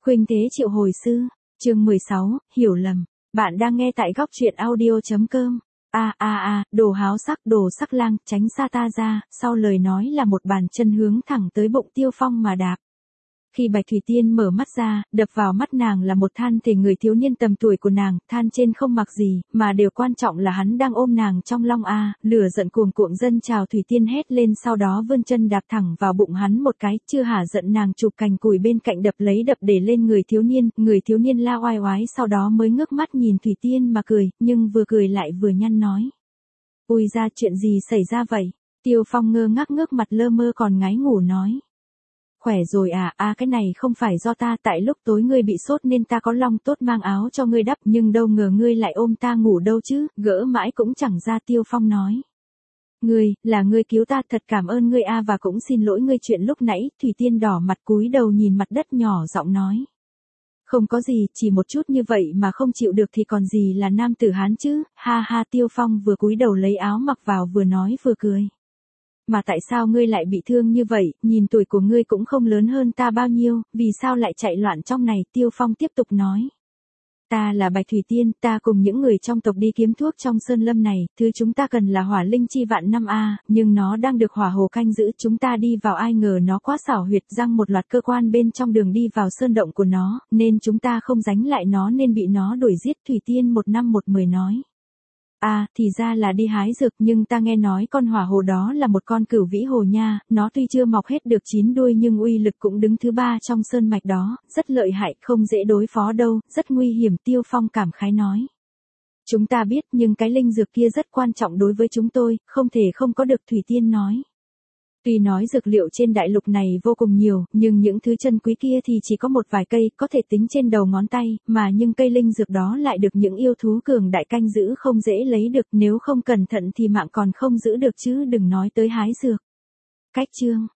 Khuynh Thế Triệu Hồi Sư, chương 16, hiểu lầm. Bạn đang nghe tại góc truyện audio.com. Đồ háo sắc, đồ sắc lang, tránh xa ta ra, sau lời nói là một bàn chân hướng thẳng tới bụng Tiêu Phong mà đạp. Khi Bạch Thủy Tiên mở mắt ra, đập vào mắt nàng là một than thể người thiếu niên tầm tuổi của nàng, than trên không mặc gì, mà điều quan trọng là hắn đang ôm nàng trong lòng lửa giận cuồng cuộn dâng trào. Thủy Tiên hét lên, sau đó vươn chân đạp thẳng vào bụng hắn một cái, chưa hả giận nàng chụp cành củi bên cạnh đập để lên người thiếu niên la oai oái, sau đó mới ngước mắt nhìn Thủy Tiên mà cười, nhưng vừa cười lại vừa nhăn nói. Ui ra, chuyện gì xảy ra vậy? Tiêu Phong ngơ ngác ngước mặt lơ mơ còn ngái ngủ nói. Khỏe rồi cái này không phải do ta, tại lúc tối ngươi bị sốt nên ta có long tốt mang áo cho ngươi đắp, nhưng đâu ngờ ngươi lại ôm ta ngủ đâu chứ, gỡ mãi cũng chẳng ra. Tiêu Phong nói. Ngươi cứu ta, thật cảm ơn ngươi và cũng xin lỗi ngươi chuyện lúc nãy. Thủy Tiên đỏ mặt cúi đầu nhìn mặt đất nhỏ giọng nói. Không có gì, chỉ một chút như vậy mà không chịu được thì còn gì là nam tử Hán chứ, ha ha. Tiêu Phong vừa cúi đầu lấy áo mặc vào vừa nói vừa cười. Mà tại sao ngươi lại bị thương như vậy, nhìn tuổi của ngươi cũng không lớn hơn ta bao nhiêu, vì sao lại chạy loạn trong này? Tiêu Phong tiếp tục nói. Ta là Bạch Thủy Tiên, ta cùng những người trong tộc đi kiếm thuốc trong sơn lâm này, thứ chúng ta cần là hỏa linh chi vạn năm nhưng nó đang được hỏa hồ canh giữ. Chúng ta đi vào ai ngờ nó quá xảo huyệt, răng một loạt cơ quan bên trong đường đi vào sơn động của nó, nên chúng ta không đánh lại nó nên bị nó đuổi giết. Thủy Tiên 1/10 nói. Thì ra là đi hái dược, nhưng ta nghe nói con hỏa hồ đó là một con cửu vĩ hồ nha, nó tuy chưa mọc hết được 9 đuôi nhưng uy lực cũng đứng thứ 3 trong sơn mạch đó, rất lợi hại, không dễ đối phó đâu, rất nguy hiểm. Tiêu Phong cảm khái nói. Chúng ta biết, nhưng cái linh dược kia rất quan trọng đối với chúng tôi, không thể không có được. Thủy Tiên nói. Tuy nói dược liệu trên đại lục này vô cùng nhiều, nhưng những thứ chân quý kia thì chỉ có một vài cây, có thể tính trên đầu ngón tay, nhưng cây linh dược đó lại được những yêu thú cường đại canh giữ, không dễ lấy được, nếu không cẩn thận thì mạng còn không giữ được chứ đừng nói tới hái dược. Cách chương